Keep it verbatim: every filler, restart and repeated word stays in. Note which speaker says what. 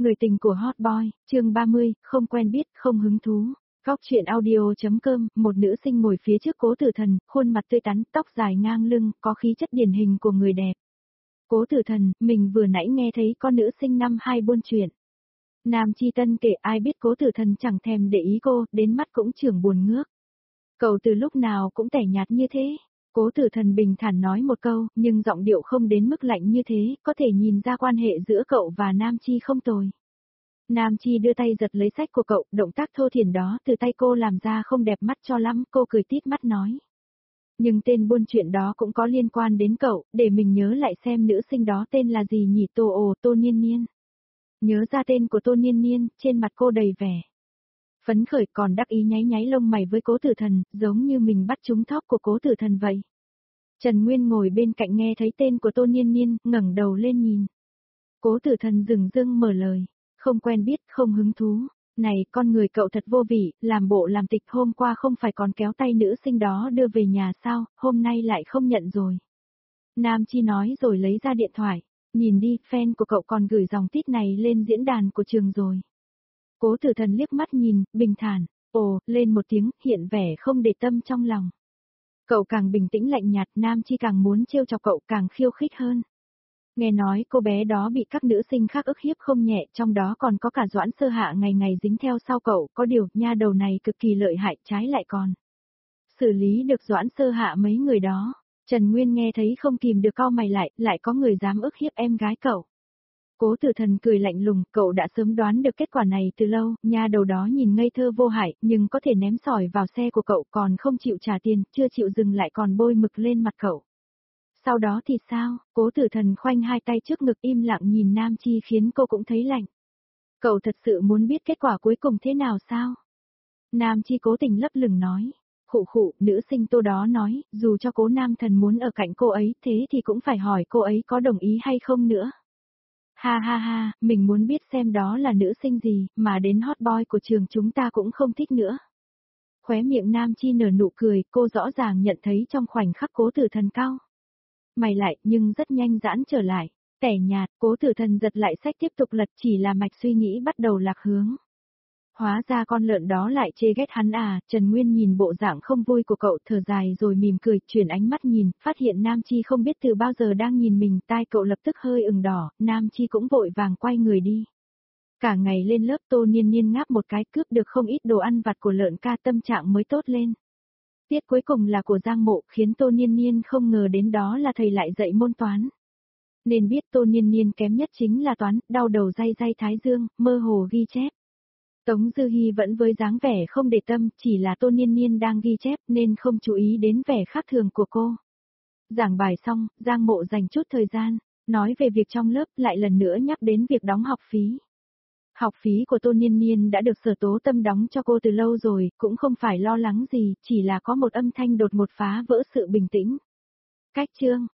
Speaker 1: Người tình của Hot Boy, chương ba mươi, không quen biết, không hứng thú. Góc chuyện audio.com, một nữ sinh ngồi phía trước Cố Tử Thần, khuôn mặt tươi tắn, tóc dài ngang lưng, có khí chất điển hình của người đẹp. Cố Tử Thần, mình vừa nãy nghe thấy con nữ sinh năm hai buôn chuyện. Nam Chi Tân kể, ai biết Cố Tử Thần chẳng thèm để ý cô, đến mắt cũng trưởng buồn ngước. Cậu từ lúc nào cũng tẻ nhạt như thế. Cố Tử Thần bình thản nói một câu, nhưng giọng điệu không đến mức lạnh như thế, có thể nhìn ra quan hệ giữa cậu và Nam Chi không tồi. Nam Chi đưa tay giật lấy sách của cậu, động tác thô thiển đó từ tay cô làm ra không đẹp mắt cho lắm, cô cười tít mắt nói. Nhưng tên buôn chuyện đó cũng có liên quan đến cậu, để mình nhớ lại xem nữ sinh đó tên là gì nhỉ. Tô ồ, Tô Niên Niên. Nhớ ra tên của Tô Niên Niên, trên mặt cô đầy vẻ phấn khởi, còn đắc ý nháy nháy lông mày với Cố Tử Thần, giống như mình bắt trúng thóp của Cố Tử Thần vậy. Trần Nguyên ngồi bên cạnh nghe thấy tên của Tô Niên Niên, ngẩng đầu lên nhìn. Cố Tử Thần dừng dưng mở lời, không quen biết, không hứng thú. Này, con người cậu thật vô vị, làm bộ làm tịch, hôm qua không phải còn kéo tay nữ sinh đó đưa về nhà sao, hôm nay lại không nhận rồi. Nam Chi nói rồi lấy ra điện thoại, nhìn đi, fan của cậu còn gửi dòng tít này lên diễn đàn của trường rồi. Cố Tử Thần liếc mắt nhìn, bình thản, ồ, lên một tiếng, hiện vẻ không để tâm trong lòng. Cậu càng bình tĩnh lạnh nhạt, Nam Chi càng muốn trêu chọc cậu, càng khiêu khích hơn. Nghe nói cô bé đó bị các nữ sinh khác ức hiếp không nhẹ, trong đó còn có cả Doãn Sơ Hạ ngày ngày dính theo sau cậu, có điều, nha đầu này cực kỳ lợi hại, trái lại còn xử lý được Doãn Sơ Hạ mấy người đó. Trần Nguyên nghe thấy không kìm được cau mày lại, lại có người dám ức hiếp em gái cậu. Cố Tử Thần cười lạnh lùng, cậu đã sớm đoán được kết quả này từ lâu, nha đầu đó nhìn ngây thơ vô hại, nhưng có thể ném sỏi vào xe của cậu, còn không chịu trả tiền, chưa chịu dừng lại còn bôi mực lên mặt cậu. Sau đó thì sao? Cố Tử Thần khoanh hai tay trước ngực im lặng nhìn Nam Chi khiến cô cũng thấy lạnh. Cậu thật sự muốn biết kết quả cuối cùng thế nào sao? Nam Chi cố tình lấp lửng nói. Khụ khụ, nữ sinh Tô đó nói, dù cho Cố Nam Thần muốn ở cạnh cô ấy, thế thì cũng phải hỏi cô ấy có đồng ý hay không nữa. Ha ha ha, mình muốn biết xem đó là nữ sinh gì, mà đến hot boy của trường chúng ta cũng không thích nữa. Khóe miệng Nam Chi nở nụ cười, cô rõ ràng nhận thấy trong khoảnh khắc Cố Tử Thần cau mày lại, nhưng rất nhanh giãn trở lại, tẻ nhạt. Cố Tử Thần giật lại sách tiếp tục lật, chỉ là mạch suy nghĩ bắt đầu lạc hướng. Hóa ra con lợn đó lại chê ghét hắn à. Trần Nguyên nhìn bộ dạng không vui của cậu, thở dài rồi mỉm cười, chuyển ánh mắt nhìn, phát hiện Nam Chi không biết từ bao giờ đang nhìn mình, tai cậu lập tức hơi ửng đỏ, Nam Chi cũng vội vàng quay người đi. Cả ngày lên lớp Tô Niên Niên ngáp một cái, cướp được không ít đồ ăn vặt của lợn ca, tâm trạng mới tốt lên. Tiết cuối cùng là của Giang Mộ, khiến Tô Niên Niên không ngờ đến đó là thầy lại dạy môn toán. Nên biết Tô Niên Niên kém nhất chính là toán, đau đầu day day thái dương, mơ hồ ghi chép. Tống Dư Hi vẫn với dáng vẻ không để tâm, chỉ là Tô Niên Niên đang ghi chép nên không chú ý đến vẻ khác thường của cô. Giảng bài xong, Giang Mộ dành chút thời gian, nói về việc trong lớp, lại lần nữa nhắc đến việc đóng học phí. Học phí của Tô Niên Niên đã được Sở Tố Tâm đóng cho cô từ lâu rồi, cũng không phải lo lắng gì, chỉ là có một âm thanh đột ngột phá vỡ sự bình tĩnh. Cách chương,